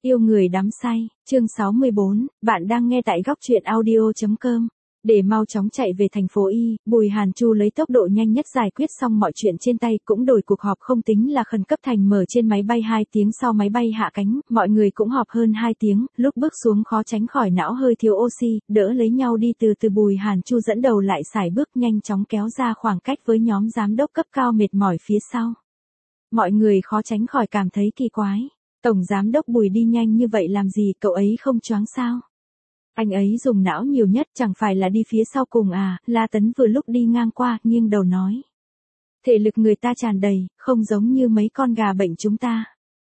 Yêu người đắm say, chương 64, bạn đang nghe tại góc truyện audio.com. Để mau chóng chạy về thành phố Y, Bùi Hàn Chu lấy tốc độ nhanh nhất giải quyết xong mọi chuyện trên tay, cũng đổi cuộc họp không tính là khẩn cấp thành mở trên máy bay 2 tiếng sau máy bay hạ cánh, mọi người cũng họp hơn 2 tiếng, lúc bước xuống khó tránh khỏi não hơi thiếu oxy, đỡ lấy nhau đi từ từ. Bùi Hàn Chu dẫn đầu lại sải bước nhanh chóng kéo ra khoảng cách với nhóm giám đốc cấp cao mệt mỏi phía sau. Mọi người khó tránh khỏi cảm thấy kỳ quái. Tổng giám đốc Bùi đi nhanh như vậy làm gì, cậu ấy không choáng sao? Anh ấy dùng não nhiều nhất, chẳng phải là đi phía sau cùng à? La Tấn vừa lúc đi ngang qua, nghiêng đầu nói. Thể lực người ta tràn đầy, không giống như mấy con gà bệnh chúng ta.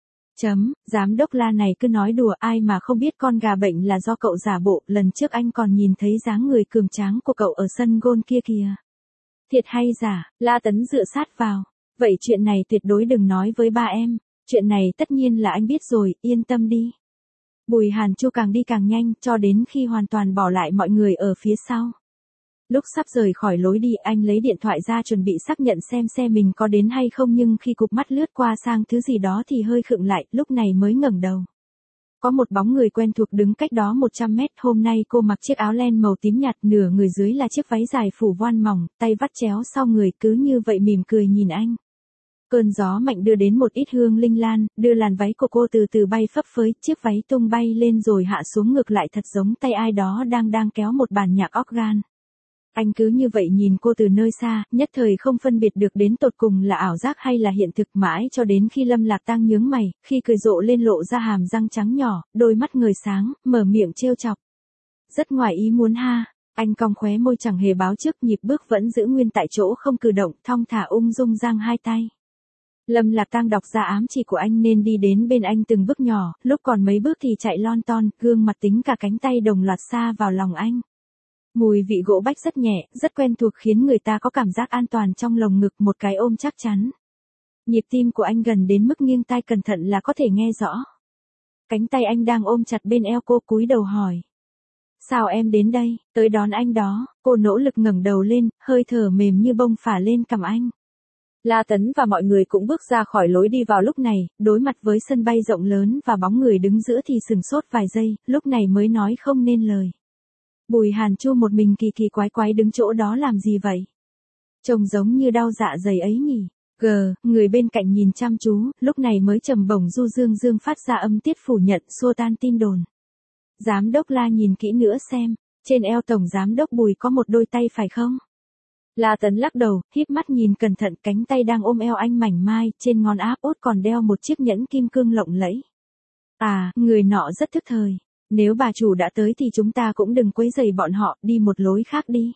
Giám đốc La này cứ nói đùa, ai mà không biết con gà bệnh là do cậu giả bộ, lần trước anh còn nhìn thấy dáng người cường tráng của cậu ở sân golf kia kìa. Thiệt hay giả? La Tấn dựa sát vào. Vậy chuyện này tuyệt đối đừng nói với ba em. Chuyện này tất nhiên là anh biết rồi, yên tâm đi. Bùi Hàn Chu càng đi càng nhanh, cho đến khi hoàn toàn bỏ lại mọi người ở phía sau. Lúc sắp rời khỏi lối đi, anh lấy điện thoại ra chuẩn bị xác nhận xem xe mình có đến hay không, nhưng khi cụp mắt lướt qua sang thứ gì đó thì hơi khựng lại, lúc này mới ngẩng đầu. Có một bóng người quen thuộc đứng cách đó 100 mét, hôm nay cô mặc chiếc áo len màu tím nhạt, nửa người dưới là chiếc váy dài phủ voan mỏng, tay vắt chéo sau người, cứ như vậy mỉm cười nhìn anh. Cơn gió mạnh đưa đến một ít hương linh lan, đưa làn váy của cô từ từ bay phấp phới, chiếc váy tung bay lên rồi hạ xuống ngược lại, thật giống tay ai đó đang kéo một bản nhạc organ. Anh cứ như vậy nhìn cô từ nơi xa, nhất thời không phân biệt được đến tột cùng là ảo giác hay là hiện thực, mãi cho đến khi Lâm Lạc Tang nhướng mày, khi cười rộ lên lộ ra hàm răng trắng nhỏ, đôi mắt ngời sáng, mở miệng trêu chọc. Rất ngoài ý muốn ha. Anh cong khóe môi chẳng hề báo trước, nhịp bước vẫn giữ nguyên tại chỗ không cử động, thong thả ung dung giang hai tay. Lâm Lạc Tang đọc ra ám chỉ của anh nên đi đến bên anh từng bước nhỏ, lúc còn mấy bước thì chạy lon ton, gương mặt tính cả cánh tay đồng loạt sa vào lòng anh. Mùi vị gỗ bách rất nhẹ, rất quen thuộc khiến người ta có cảm giác an toàn trong lồng ngực, một cái ôm chắc chắn. Nhịp tim của anh gần đến mức nghiêng tai cẩn thận là có thể nghe rõ. Cánh tay anh đang ôm chặt bên eo cô, cúi đầu hỏi. Sao em đến đây, tới đón anh đó? Cô nỗ lực ngẩng đầu lên, hơi thở mềm như bông phả lên cằm anh. La Tấn và mọi người cũng bước ra khỏi lối đi vào lúc này, đối mặt với sân bay rộng lớn và bóng người đứng giữa thì sừng sốt vài giây, lúc này mới nói không nên lời. Bùi Hàn Chu một mình kỳ kỳ quái quái đứng chỗ đó làm gì vậy? Trông giống như đau dạ dày ấy nhỉ? Người bên cạnh nhìn chăm chú, lúc này mới trầm bổng du dương phát ra âm tiết phủ nhận, xua tan tin đồn. Giám đốc La nhìn kỹ nữa xem, trên eo tổng giám đốc Bùi có một đôi tay phải không? La Tấn lắc đầu, híp mắt nhìn cẩn thận, cánh tay đang ôm eo anh mảnh mai, trên ngón áp út còn đeo một chiếc nhẫn kim cương lộng lẫy. À, người nọ rất thức thời. Nếu bà chủ đã tới thì chúng ta cũng đừng quấy rầy bọn họ, đi một lối khác đi.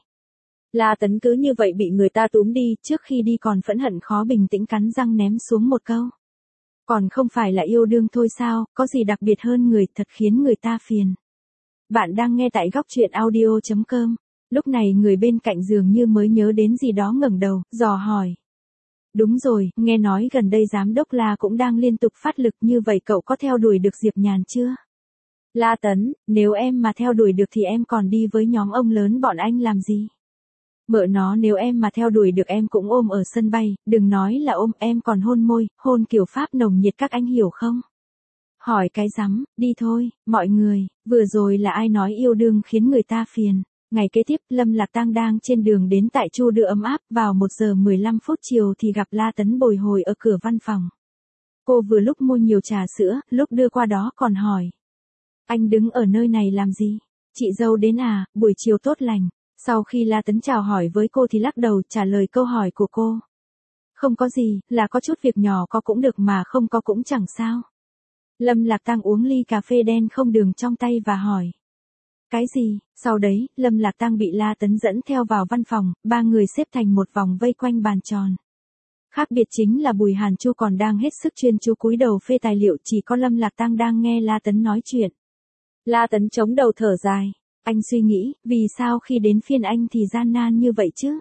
La Tấn cứ như vậy bị người ta túm đi, trước khi đi còn phẫn hận khó bình tĩnh cắn răng ném xuống một câu. Còn không phải là yêu đương thôi sao, có gì đặc biệt hơn người, thật khiến người ta phiền. Bạn đang nghe tại góc truyện audio.com. Lúc này người bên cạnh dường như mới nhớ đến gì đó, ngẩng đầu, dò hỏi. Đúng rồi, nghe nói gần đây giám đốc La cũng đang liên tục phát lực, như vậy cậu có theo đuổi được Diệp Nhàn chưa? La Tấn, nếu em mà theo đuổi được thì em còn đi với nhóm ông lớn bọn anh làm gì? Mợ nó, nếu em mà theo đuổi được em cũng ôm ở sân bay, đừng nói là ôm, em còn hôn môi, hôn kiểu Pháp nồng nhiệt, các anh hiểu không? Hỏi cái rắm, đi thôi, mọi người, vừa rồi là ai nói yêu đương khiến người ta phiền? Ngày kế tiếp, Lâm Lạc Tang đang trên đường đến tại Chu đưa ấm áp, vào 1 giờ 15 phút chiều thì gặp La Tấn bồi hồi ở cửa văn phòng. Cô vừa lúc mua nhiều trà sữa, lúc đưa qua đó còn hỏi. Anh đứng ở nơi này làm gì? Chị dâu đến à, buổi chiều tốt lành. Sau khi La Tấn chào hỏi với cô thì lắc đầu trả lời câu hỏi của cô. Không có gì, là có chút việc nhỏ, có cũng được mà không có cũng chẳng sao. Lâm Lạc Tang uống ly cà phê đen không đường trong tay và hỏi. Cái gì? Sau đấy, Lâm Lạc Tang bị La Tấn dẫn theo vào văn phòng, ba người xếp thành một vòng vây quanh bàn tròn. Khác biệt chính là Bùi Hàn Chu còn đang hết sức chuyên chú cúi đầu phê tài liệu, chỉ có Lâm Lạc Tang đang nghe La Tấn nói chuyện. La Tấn chống đầu thở dài. Anh suy nghĩ, vì sao khi đến phiên anh thì gian nan như vậy chứ?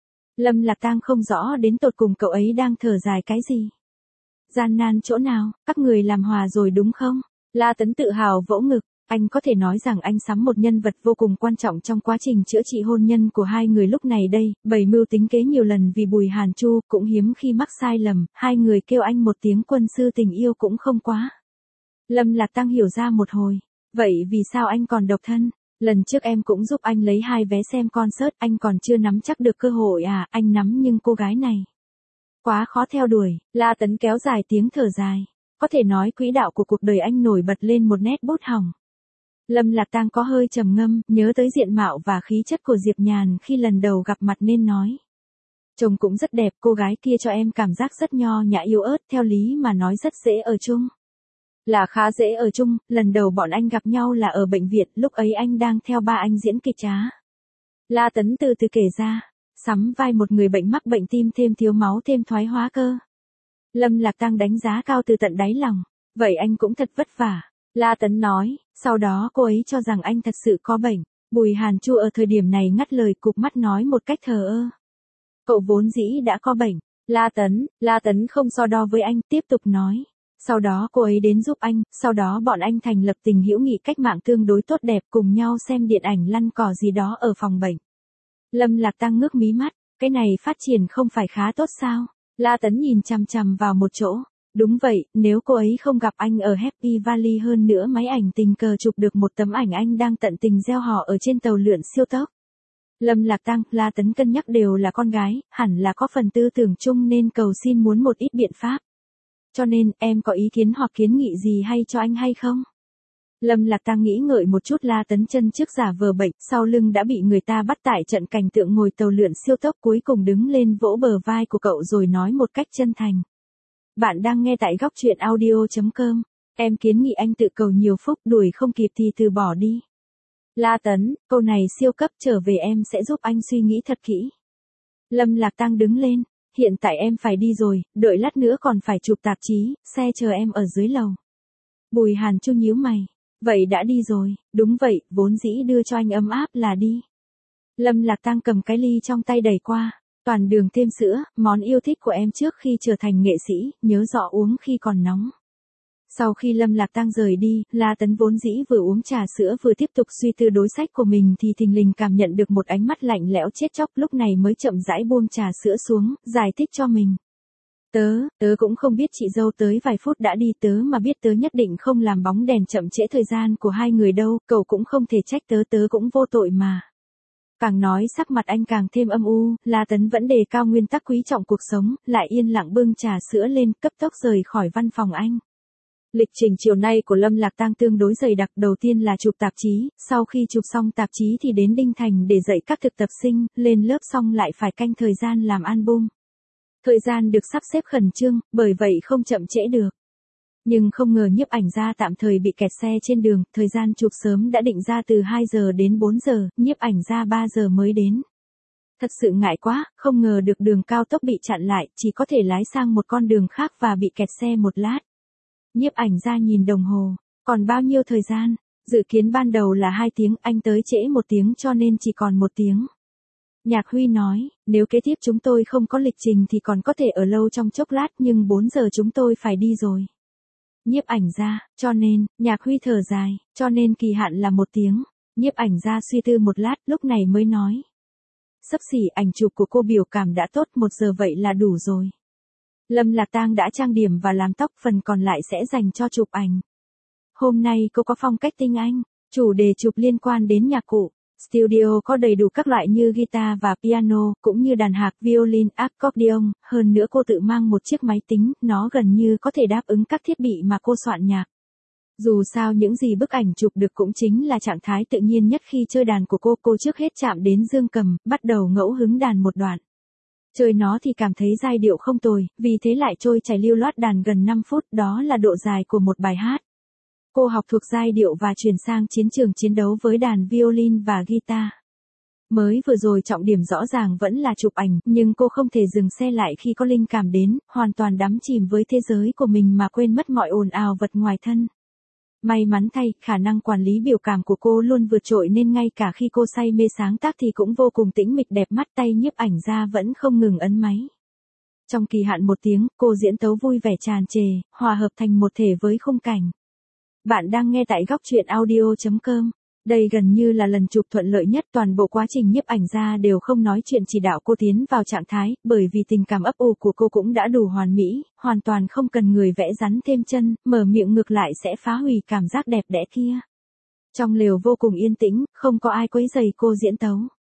Lâm Lạc Tang không rõ đến tột cùng cậu ấy đang thở dài cái gì. Gian nan chỗ nào, các người làm hòa rồi đúng không? La Tấn tự hào vỗ ngực. Anh có thể nói rằng anh sắm một nhân vật vô cùng quan trọng trong quá trình chữa trị hôn nhân của hai người lúc này đây, bày mưu tính kế nhiều lần vì Bùi Hàn Chu, cũng hiếm khi mắc sai lầm, hai người kêu anh một tiếng quân sư tình yêu cũng không quá. Lâm Lạc Tăng hiểu ra một hồi. Vậy vì sao anh còn độc thân? Lần trước em cũng giúp anh lấy 2 vé xem concert, anh còn chưa nắm chắc được cơ hội à, anh nắm nhưng cô gái này quá khó theo đuổi. La Tấn kéo dài tiếng thở dài. Có thể nói quỹ đạo của cuộc đời anh nổi bật lên một nét bút hỏng. Lâm Lạc Tăng có hơi trầm ngâm, nhớ tới diện mạo và khí chất của Diệp Nhàn khi lần đầu gặp mặt nên nói. Chồng cũng rất đẹp, cô gái kia cho em cảm giác rất nho nhã yếu ớt, theo lý mà nói rất dễ ở chung. Là khá dễ ở chung, lần đầu bọn anh gặp nhau là ở bệnh viện, lúc ấy anh đang theo ba anh diễn kịch trá. La Tấn từ từ kể ra, sắm vai một người bệnh mắc bệnh tim thêm thiếu máu thêm thoái hóa cơ. Lâm Lạc Tăng đánh giá cao từ tận đáy lòng, vậy anh cũng thật vất vả. La Tấn nói, sau đó cô ấy cho rằng anh thật sự có bệnh. Bùi Hàn Chu ở thời điểm này ngắt lời, cụp mắt nói một cách thờ ơ. Cậu vốn dĩ đã có bệnh. La Tấn không so đo với anh, tiếp tục nói. Sau đó cô ấy đến giúp anh, sau đó bọn anh thành lập tình hữu nghị cách mạng tương đối tốt đẹp, cùng nhau xem điện ảnh lăn cỏ gì đó ở phòng bệnh. Lâm Lạc Tăng ngước mí mắt, cái này phát triển không phải khá tốt sao? La Tấn nhìn chằm chằm vào một chỗ. Đúng vậy, nếu cô ấy không gặp anh ở Happy Valley, hơn nữa máy ảnh tình cờ chụp được một tấm ảnh anh đang tận tình gieo họ ở trên tàu lượn siêu tốc. Lâm Lạc Tăng, La Tấn cân nhắc đều là con gái, hẳn là có phần tư tưởng chung nên cầu xin muốn một ít biện pháp. Cho nên, em có ý kiến hoặc kiến nghị gì hay cho anh hay không? Lâm Lạc Tăng nghĩ ngợi một chút. La Tấn chân trước giả vờ bệnh, sau lưng đã bị người ta bắt tại trận cảnh tượng ngồi tàu lượn siêu tốc, cuối cùng đứng lên vỗ bờ vai của cậu rồi nói một cách chân thành. Bạn đang nghe tại góc truyện audio.com. Em kiến nghị anh tự cầu nhiều phúc, đuổi không kịp thì từ bỏ đi. La Tấn, câu này siêu cấp, trở về em sẽ giúp anh suy nghĩ thật kỹ. Lâm Lạc Tăng đứng lên, hiện tại em phải đi rồi, đợi lát nữa còn phải chụp tạp chí, xe chờ em ở dưới lầu. Bùi Hàn Chu nhíu mày, vậy đã đi rồi, đúng vậy, vốn dĩ đưa cho anh ấm áp là đi. Lâm Lạc Tăng cầm cái ly trong tay đẩy qua, toàn đường thêm sữa, món yêu thích của em trước khi trở thành nghệ sĩ, nhớ rõ uống khi còn nóng. Sau khi Lâm Lạc Tăng rời đi, La Tấn vốn dĩ vừa uống trà sữa vừa tiếp tục suy tư đối sách của mình thì thình lình cảm nhận được một ánh mắt lạnh lẽo chết chóc, lúc này mới chậm rãi buông trà sữa xuống, giải thích cho mình. Tớ cũng không biết chị dâu tới vài phút đã đi, tớ mà biết tớ nhất định không làm bóng đèn chậm trễ thời gian của hai người đâu, cậu cũng không thể trách tớ cũng vô tội mà. Càng nói sắc mặt anh càng thêm âm u, La Tấn vẫn đề cao nguyên tắc quý trọng cuộc sống, lại yên lặng bưng trà sữa lên, cấp tốc rời khỏi văn phòng anh. Lịch trình chiều nay của Lâm Lạc Tăng tương đối dày đặc, đầu tiên là chụp tạp chí, sau khi chụp xong tạp chí thì đến Đinh Thành để dạy các thực tập sinh, lên lớp xong lại phải canh thời gian làm album. Thời gian được sắp xếp khẩn trương, bởi vậy không chậm trễ được. Nhưng không ngờ nhiếp ảnh gia tạm thời bị kẹt xe trên đường, thời gian chụp sớm đã định ra từ 2 giờ đến 4 giờ, nhiếp ảnh gia 3 giờ mới đến. Thật sự ngại quá, không ngờ được đường cao tốc bị chặn lại, chỉ có thể lái sang một con đường khác và bị kẹt xe một lát. Nhiếp ảnh gia nhìn đồng hồ, còn bao nhiêu thời gian? Dự kiến ban đầu là 2 tiếng, anh tới trễ 1 tiếng cho nên chỉ còn 1 tiếng. Nhạc Huy nói, nếu kế tiếp chúng tôi không có lịch trình thì còn có thể ở lâu trong chốc lát, nhưng 4 giờ chúng tôi phải đi rồi. Nhiếp ảnh gia, cho nên, Nhạc Huy thở dài, cho nên kỳ hạn là 1 tiếng. Nhiếp ảnh gia suy tư một lát, lúc này mới nói. Xấp xỉ ảnh chụp của cô biểu cảm đã tốt, 1 giờ vậy là đủ rồi. Lâm Lạc Tăng đã trang điểm và làm tóc, phần còn lại sẽ dành cho chụp ảnh. Hôm nay cô có phong cách tinh anh, chủ đề chụp liên quan đến nhạc cụ. Studio có đầy đủ các loại như guitar và piano, cũng như đàn hạc, violin, accordion, hơn nữa cô tự mang một chiếc máy tính, nó gần như có thể đáp ứng các thiết bị mà cô soạn nhạc. Dù sao những gì bức ảnh chụp được cũng chính là trạng thái tự nhiên nhất khi chơi đàn của cô trước hết chạm đến dương cầm, bắt đầu ngẫu hứng đàn một đoạn. Chơi nó thì cảm thấy giai điệu không tồi, vì thế lại trôi chảy lưu loát đàn gần 5 phút, đó là độ dài của một bài hát. Cô học thuộc giai điệu và chuyển sang chiến trường chiến đấu với đàn violin và guitar. Mới vừa rồi trọng điểm rõ ràng vẫn là chụp ảnh, nhưng cô không thể dừng xe lại khi có linh cảm đến, hoàn toàn đắm chìm với thế giới của mình mà quên mất mọi ồn ào vật ngoài thân. May mắn thay, khả năng quản lý biểu cảm của cô luôn vượt trội nên ngay cả khi cô say mê sáng tác thì cũng vô cùng tĩnh mịch, đẹp mắt, tay nhiếp ảnh gia vẫn không ngừng ấn máy. Trong kỳ hạn 1 tiếng, cô diễn tấu vui vẻ tràn trề, hòa hợp thành một thể với khung cảnh. Bạn đang nghe tại góc truyện audio.com. Đây gần như là lần chụp thuận lợi nhất, toàn bộ quá trình nhiếp ảnh gia đều không nói chuyện chỉ đạo cô tiến vào trạng thái, bởi vì tình cảm ấp ủ của cô cũng đã đủ hoàn mỹ, hoàn toàn không cần người vẽ rắn thêm chân, mở miệng ngược lại sẽ phá hủy cảm giác đẹp đẽ kia. Trong lều vô cùng yên tĩnh, không có ai quấy rầy cô diễn tấu.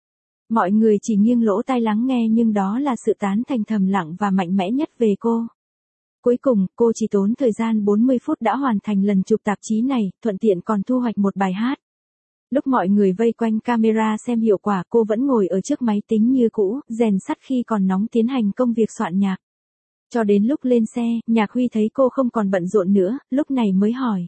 Mọi người chỉ nghiêng lỗ tai lắng nghe, nhưng đó là sự tán thành thầm lặng và mạnh mẽ nhất về cô. Cuối cùng, cô chỉ tốn thời gian 40 phút đã hoàn thành lần chụp tạp chí này, thuận tiện còn thu hoạch một bài hát. Lúc mọi người vây quanh camera xem hiệu quả, cô vẫn ngồi ở trước máy tính như cũ, rèn sắt khi còn nóng tiến hành công việc soạn nhạc. Cho đến lúc lên xe, Nhạc Huy thấy cô không còn bận rộn nữa, lúc này mới hỏi.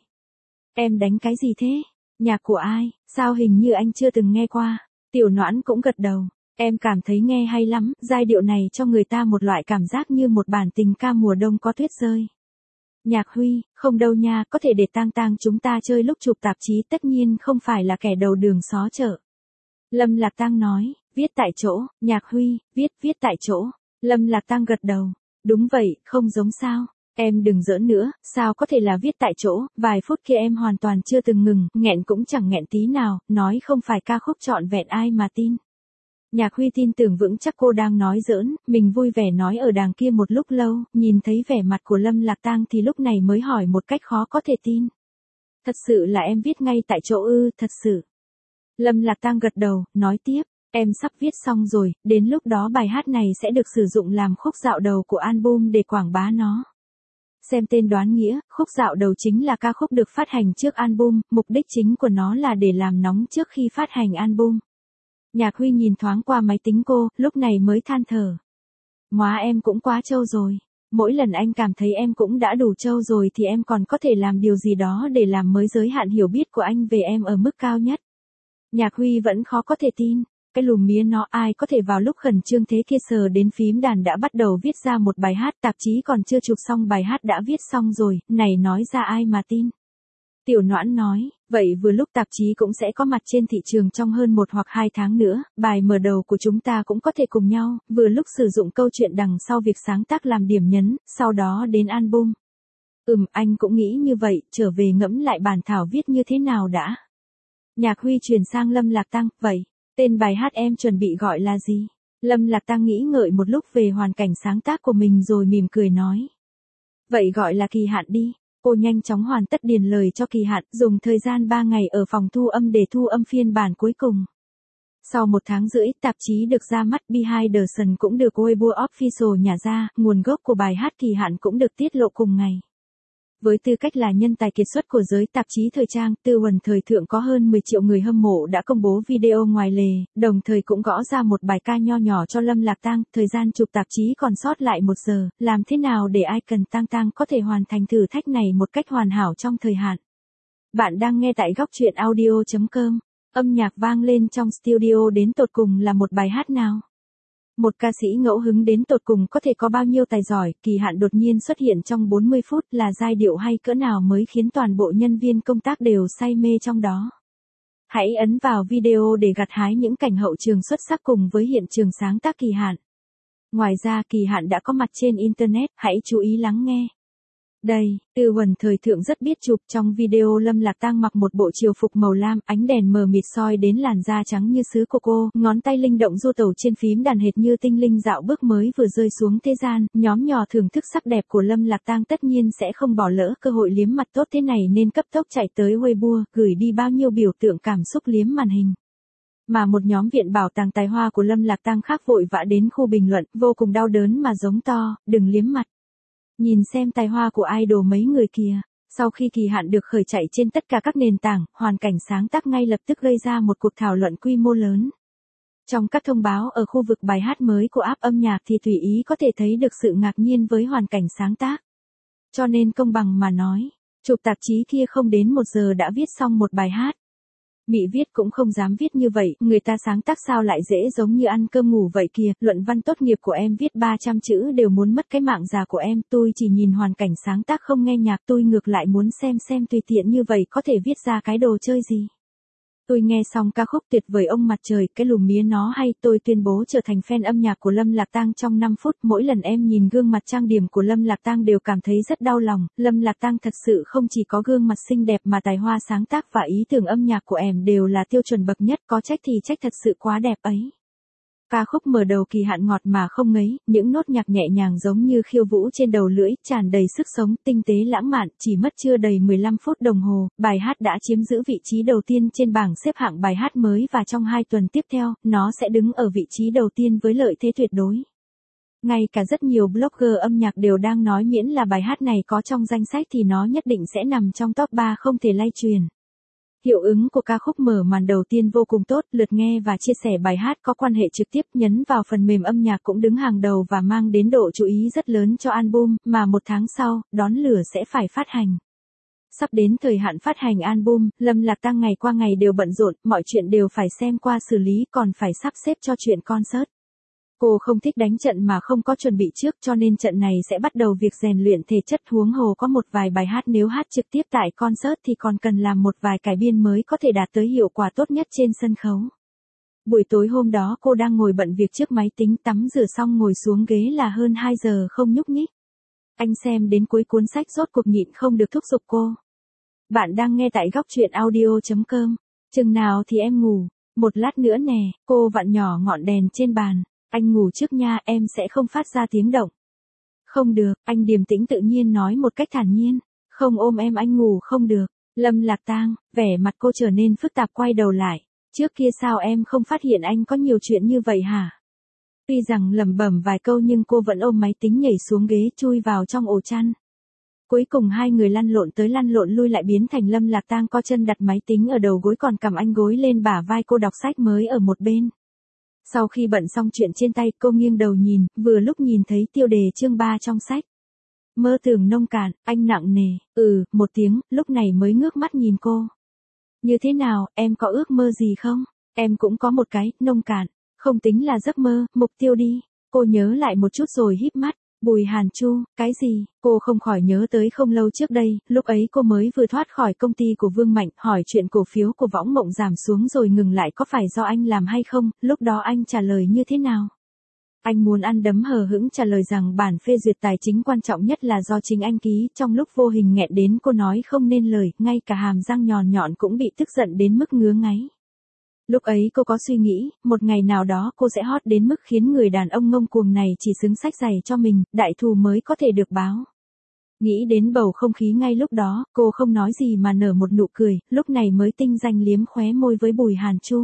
Em đánh cái gì thế? Nhạc của ai? Sao hình như anh chưa từng nghe qua? Tiểu Noãn cũng gật đầu. Em cảm thấy nghe hay lắm, giai điệu này cho người ta một loại cảm giác như một bản tình ca mùa đông có tuyết rơi. Nhạc Huy, không đâu nha, có thể để Tang Tang chúng ta chơi lúc chụp tạp chí, tất nhiên không phải là kẻ đầu đường xó chợ. Lâm Lạc Tang nói, viết tại chỗ. Nhạc Huy, viết tại chỗ. Lâm Lạc Tang gật đầu. Đúng vậy, không giống sao. Em đừng giỡn nữa, sao có thể là viết tại chỗ, vài phút kia em hoàn toàn chưa từng ngừng, nghẹn cũng chẳng nghẹn tí nào, nói không phải ca khúc trọn vẹn ai mà tin. Nhạc Huy tin tưởng vững chắc cô đang nói giỡn, mình vui vẻ nói ở đàng kia một lúc lâu, nhìn thấy vẻ mặt của Lâm Lạc Tang thì lúc này mới hỏi một cách khó có thể tin. Thật sự là em viết ngay tại chỗ ư? Thật sự. Lâm Lạc Tang gật đầu, nói tiếp, em sắp viết xong rồi, đến lúc đó bài hát này sẽ được sử dụng làm khúc dạo đầu của album để quảng bá nó. Xem tên đoán nghĩa, khúc dạo đầu chính là ca khúc được phát hành trước album, mục đích chính của nó là để làm nóng trước khi phát hành album. Nhạc Huy nhìn thoáng qua máy tính cô, lúc này mới than thở. Móa em cũng quá trâu rồi. Mỗi lần anh cảm thấy em cũng đã đủ trâu rồi thì em còn có thể làm điều gì đó để làm mới giới hạn hiểu biết của anh về em ở mức cao nhất. Nhạc Huy vẫn khó có thể tin. Cái lùm mía nó, ai có thể vào lúc khẩn trương thế kia sờ đến phím đàn đã bắt đầu viết ra một bài hát, tạp chí còn chưa chụp xong bài hát đã viết xong rồi, này nói ra ai mà tin. Tiểu Noãn nói, vậy vừa lúc tạp chí cũng sẽ có mặt trên thị trường trong hơn 1 hoặc 2 tháng nữa, bài mở đầu của chúng ta cũng có thể cùng nhau, vừa lúc sử dụng câu chuyện đằng sau việc sáng tác làm điểm nhấn, sau đó đến album. Anh cũng nghĩ như vậy, trở về ngẫm lại bản thảo viết như thế nào đã. Nhạc Huy chuyển sang Lâm Lạc Tang, vậy, tên bài hát em chuẩn bị gọi là gì? Lâm Lạc Tang nghĩ ngợi một lúc về hoàn cảnh sáng tác của mình rồi mỉm cười nói. Vậy gọi là Kỳ Hạn đi. Cô nhanh chóng hoàn tất điền lời cho Kỳ Hạn, dùng thời gian 3 ngày ở phòng thu âm để thu âm phiên bản cuối cùng. Sau 1 tháng rưỡi, tạp chí được ra mắt, Behind the Sun cũng được Weibo Official nhả ra, nguồn gốc của bài hát Kỳ Hạn cũng được tiết lộ cùng ngày. Với tư cách là nhân tài kiệt xuất của giới tạp chí thời trang, Tư Huần thời thượng có hơn 10 triệu người hâm mộ đã công bố video ngoài lề, đồng thời cũng gõ ra một bài ca nho nhỏ cho Lâm Lạc Tang, thời gian chụp tạp chí còn sót lại 1 giờ, làm thế nào để ai cần Tang Tang có thể hoàn thành thử thách này một cách hoàn hảo trong thời hạn. Bạn đang nghe tại góc truyện audio.com, âm nhạc vang lên trong studio đến tột cùng là một bài hát nào? Một ca sĩ ngẫu hứng đến tột cùng có thể có bao nhiêu tài giỏi, Kỳ Hạn đột nhiên xuất hiện trong 40 phút là giai điệu hay cỡ nào mới khiến toàn bộ nhân viên công tác đều say mê trong đó. Hãy ấn vào video để gặt hái những cảnh hậu trường xuất sắc cùng với hiện trường sáng tác Kỳ Hạn. Ngoài ra Kỳ Hạn đã có mặt trên Internet, hãy chú ý lắng nghe. Đây, Tư Huần thời thượng rất biết chụp, trong video Lâm Lạc Tang mặc một bộ triều phục màu lam, ánh đèn mờ mịt soi đến làn da trắng như sứ của cô, ngón tay linh động du tẩu trên phím đàn hệt như tinh linh dạo bước mới vừa rơi xuống thế gian, nhóm nhỏ thưởng thức sắc đẹp của Lâm Lạc Tang tất nhiên sẽ không bỏ lỡ cơ hội liếm mặt tốt thế này nên cấp tốc chạy tới Weibo, gửi đi bao nhiêu biểu tượng cảm xúc liếm màn hình. Mà một nhóm viện bảo tàng tài hoa của Lâm Lạc Tang khác vội vã đến khu bình luận, vô cùng đau đớn mà giống to, đừng liếm mặt. Nhìn xem tài hoa của idol mấy người kìa. Sau khi Kỳ Hạn được khởi chạy trên tất cả các nền tảng, hoàn cảnh sáng tác ngay lập tức gây ra một cuộc thảo luận quy mô lớn. Trong các thông báo ở khu vực bài hát mới của app âm nhạc thì tùy ý có thể thấy được sự ngạc nhiên với hoàn cảnh sáng tác. Cho nên công bằng mà nói, chụp tạp chí kia không đến 1 giờ đã viết xong một bài hát. Mị viết cũng không dám viết như vậy, người ta sáng tác sao lại dễ giống như ăn cơm ngủ vậy kìa, luận văn tốt nghiệp của em viết 300 chữ đều muốn mất cái mạng già của em, tôi chỉ nhìn hoàn cảnh sáng tác không nghe nhạc, tôi ngược lại muốn xem tùy tiện như vậy có thể viết ra cái đồ chơi gì. Tôi nghe xong ca khúc tuyệt vời Ông Mặt Trời, cái lùm mía nó hay, tôi tuyên bố trở thành fan âm nhạc của Lâm Lạc Tang trong 5 phút. Mỗi lần em nhìn gương mặt trang điểm của Lâm Lạc Tang đều cảm thấy rất đau lòng. Lâm Lạc Tang thật sự không chỉ có gương mặt xinh đẹp mà tài hoa sáng tác và ý tưởng âm nhạc của em đều là tiêu chuẩn bậc nhất, có trách thì trách thật sự quá đẹp ấy. Ca khúc mở đầu kỳ hạn ngọt mà không ngấy, những nốt nhạc nhẹ nhàng giống như khiêu vũ trên đầu lưỡi, tràn đầy sức sống, tinh tế lãng mạn, chỉ mất chưa đầy 15 phút đồng hồ, bài hát đã chiếm giữ vị trí đầu tiên trên bảng xếp hạng bài hát mới và trong 2 tuần tiếp theo, nó sẽ đứng ở vị trí đầu tiên với lợi thế tuyệt đối. Ngay cả rất nhiều blogger âm nhạc đều đang nói miễn là bài hát này có trong danh sách thì nó nhất định sẽ nằm trong top 3 không thể lay truyền. Hiệu ứng của ca khúc mở màn đầu tiên vô cùng tốt, lượt nghe và chia sẻ bài hát có quan hệ trực tiếp nhấn vào phần mềm âm nhạc cũng đứng hàng đầu và mang đến độ chú ý rất lớn cho album, mà 1 tháng sau, Đón Lửa sẽ phải phát hành. Sắp đến thời hạn phát hành album, Lâm Lạc Tang ngày qua ngày đều bận rộn, mọi chuyện đều phải xem qua xử lý còn phải sắp xếp cho chuyện concert. Cô không thích đánh trận mà không có chuẩn bị trước cho nên trận này sẽ bắt đầu việc rèn luyện thể chất, huống hồ có một vài bài hát nếu hát trực tiếp tại concert thì còn cần làm một vài cải biên mới có thể đạt tới hiệu quả tốt nhất trên sân khấu. Buổi tối hôm đó cô đang ngồi bận việc trước máy tính, tắm rửa xong ngồi xuống ghế là hơn 2 giờ không nhúc nhích. Anh xem đến cuối cuốn sách rốt cuộc nhịn không được thúc giục cô. Bạn đang nghe tại góc truyện audio.com. Chừng nào thì em ngủ? Một lát nữa nè, cô vặn nhỏ ngọn đèn trên bàn. Anh ngủ trước nha, em sẽ không phát ra tiếng động. Không được, anh điềm tĩnh tự nhiên nói một cách thản nhiên. Không ôm em anh ngủ không được. Lâm Lạc Tang, vẻ mặt cô trở nên phức tạp quay đầu lại. Trước kia sao em không phát hiện anh có nhiều chuyện như vậy hả? Tuy rằng lẩm bẩm vài câu nhưng cô vẫn ôm máy tính nhảy xuống ghế chui vào trong ổ chăn. Cuối cùng hai người lăn lộn tới lăn lộn lui lại biến thành Lâm Lạc Tang co chân đặt máy tính ở đầu gối còn cầm anh gối lên bả vai cô đọc sách mới ở một bên. Sau khi bận xong chuyện trên tay cô nghiêng đầu nhìn, vừa lúc nhìn thấy tiêu đề chương 3 trong sách. Mơ tưởng nông cạn, anh nặng nề, một tiếng, lúc này mới ngước mắt nhìn cô. Như thế nào, em có ước mơ gì không? Em cũng có một cái, nông cạn, không tính là giấc mơ, mục tiêu đi. Cô nhớ lại một chút rồi híp mắt. Bùi Hàn Chu, cái gì? Cô không khỏi nhớ tới không lâu trước đây, lúc ấy cô mới vừa thoát khỏi công ty của Vương Mạnh, hỏi chuyện cổ phiếu của Võng Mộng giảm xuống rồi ngừng lại có phải do anh làm hay không, lúc đó anh trả lời như thế nào? Anh muốn ăn đấm hờ hững trả lời rằng bản phê duyệt tài chính quan trọng nhất là do chính anh ký, trong lúc vô hình nghẹn đến cô nói không nên lời, ngay cả hàm răng nhọn nhọn cũng bị tức giận đến mức ngứa ngáy. Lúc ấy cô có suy nghĩ, một ngày nào đó cô sẽ hot đến mức khiến người đàn ông ngông cuồng này chỉ xứng xách giày cho mình, đại thù mới có thể được báo. Nghĩ đến bầu không khí ngay lúc đó, cô không nói gì mà nở một nụ cười, lúc này mới tinh danh liếm khóe môi với Bùi Hàn Chu.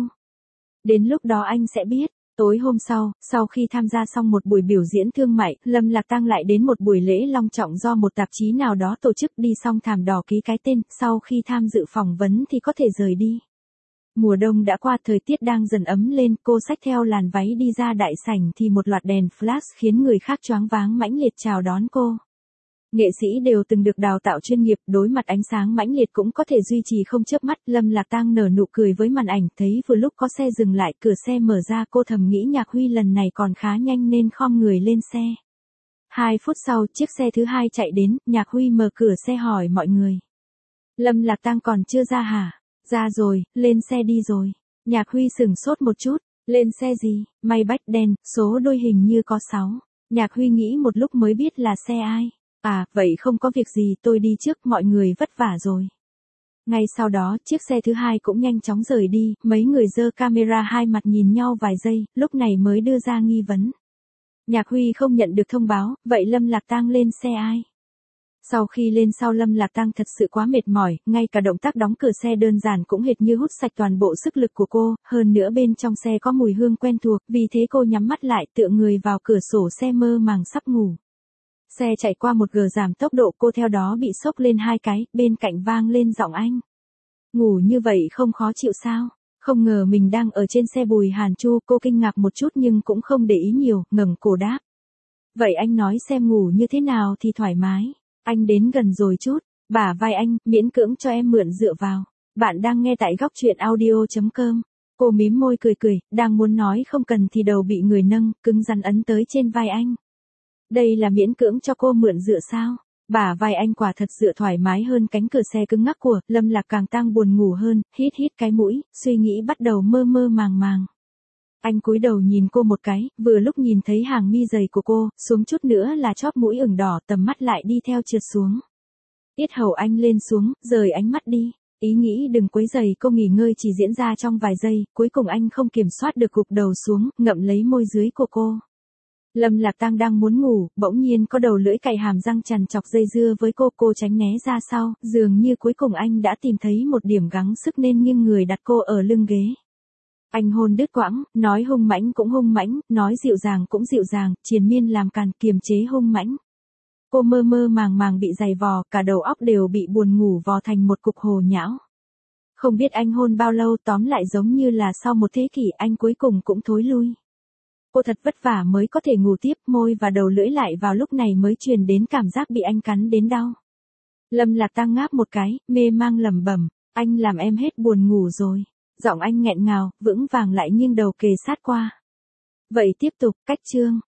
Đến lúc đó anh sẽ biết. Tối hôm sau khi tham gia xong một buổi biểu diễn thương mại, Lâm Lạc Tang lại đến một buổi lễ long trọng do một tạp chí nào đó tổ chức, đi xong thảm đỏ ký cái tên, sau khi tham dự phỏng vấn thì có thể rời đi. Mùa đông đã qua, thời tiết đang dần ấm lên, cô xách theo làn váy đi ra đại sảnh thì một loạt đèn flash khiến người khác choáng váng mãnh liệt chào đón cô. Nghệ sĩ đều từng được đào tạo chuyên nghiệp, đối mặt ánh sáng mãnh liệt cũng có thể duy trì không chớp mắt. Lâm Lạc Tang nở nụ cười với màn ảnh, thấy vừa lúc có xe dừng lại, cửa xe mở ra, cô thầm nghĩ Nhạc Huy lần này còn khá nhanh nên khom người lên xe. 2 phút sau, chiếc xe thứ hai chạy đến, Nhạc Huy mở cửa xe hỏi mọi người. Lâm Lạc Tang còn chưa ra hả? Ra rồi, lên xe đi rồi. Nhạc Huy sửng sốt một chút, lên xe gì? Maybach đen, số đôi hình như có 6. Nhạc Huy nghĩ một lúc mới biết là xe ai. À, vậy không có việc gì, tôi đi trước, mọi người vất vả rồi. Ngay sau đó, chiếc xe thứ hai cũng nhanh chóng rời đi, mấy người giơ camera hai mặt nhìn nhau vài giây, lúc này mới đưa ra nghi vấn. Nhạc Huy không nhận được thông báo, vậy Lâm Lạc Tang lên xe ai? Sau khi lên sau Lâm Lạc Tang thật sự quá mệt mỏi, ngay cả động tác đóng cửa xe đơn giản cũng hệt như hút sạch toàn bộ sức lực của cô, hơn nữa bên trong xe có mùi hương quen thuộc, vì thế cô nhắm mắt lại tựa người vào cửa sổ xe mơ màng sắp ngủ. Xe chạy qua một gờ giảm tốc độ, cô theo đó bị sốc lên 2 cái, bên cạnh vang lên giọng anh. Ngủ như vậy không khó chịu sao? Không ngờ mình đang ở trên xe Bùi Hàn Chu, cô kinh ngạc một chút nhưng cũng không để ý nhiều, ngẩng cổ đáp. Vậy anh nói xem ngủ như thế nào thì thoải mái. Anh đến gần rồi chút, bả vai anh, miễn cưỡng cho em mượn dựa vào. Bạn đang nghe tại góc truyện audio.com. Cô mím môi cười, đang muốn nói không cần thì đầu bị người nâng, cứng rắn ấn tới trên vai anh. Đây là miễn cưỡng cho cô mượn dựa sao? Bả vai anh quả thật dựa thoải mái hơn cánh cửa xe cứng ngắc của Lâm Lạc, càng tăng buồn ngủ hơn, hít hít cái mũi, suy nghĩ bắt đầu mơ mơ màng màng. Anh cúi đầu nhìn cô một cái, vừa lúc nhìn thấy hàng mi dày của cô, xuống chút nữa là chóp mũi ửng đỏ, tầm mắt lại đi theo trượt xuống. Yết hầu anh lên xuống, rời ánh mắt đi. Ý nghĩ đừng quấy rầy cô nghỉ ngơi chỉ diễn ra trong vài giây, cuối cùng anh không kiểm soát được gục đầu xuống, ngậm lấy môi dưới của cô. Lâm Lạc Tăng đang muốn ngủ, bỗng nhiên có đầu lưỡi cạy hàm răng chằn chọc dây dưa với cô tránh né ra sau, dường như cuối cùng anh đã tìm thấy một điểm gắng sức nên nghiêng người đặt cô ở lưng ghế. Anh hôn đứt quãng, nói hung mãnh cũng hung mãnh, nói dịu dàng cũng dịu dàng, triền miên làm càn, kiềm chế hung mãnh. Cô mơ mơ màng màng bị giày vò, cả đầu óc đều bị buồn ngủ vò thành một cục hồ nhão. Không biết anh hôn bao lâu, tóm lại giống như là sau một thế kỷ anh cuối cùng cũng thối lui. Cô thật vất vả mới có thể ngủ tiếp, môi và đầu lưỡi lại vào lúc này mới truyền đến cảm giác bị anh cắn đến đau. Lâm Lạc Tăng ngáp một cái, mê mang lẩm bẩm, anh làm em hết buồn ngủ rồi. Giọng anh nghẹn ngào, vững vàng lại nghiêng đầu kề sát qua. Vậy tiếp tục, cách chương.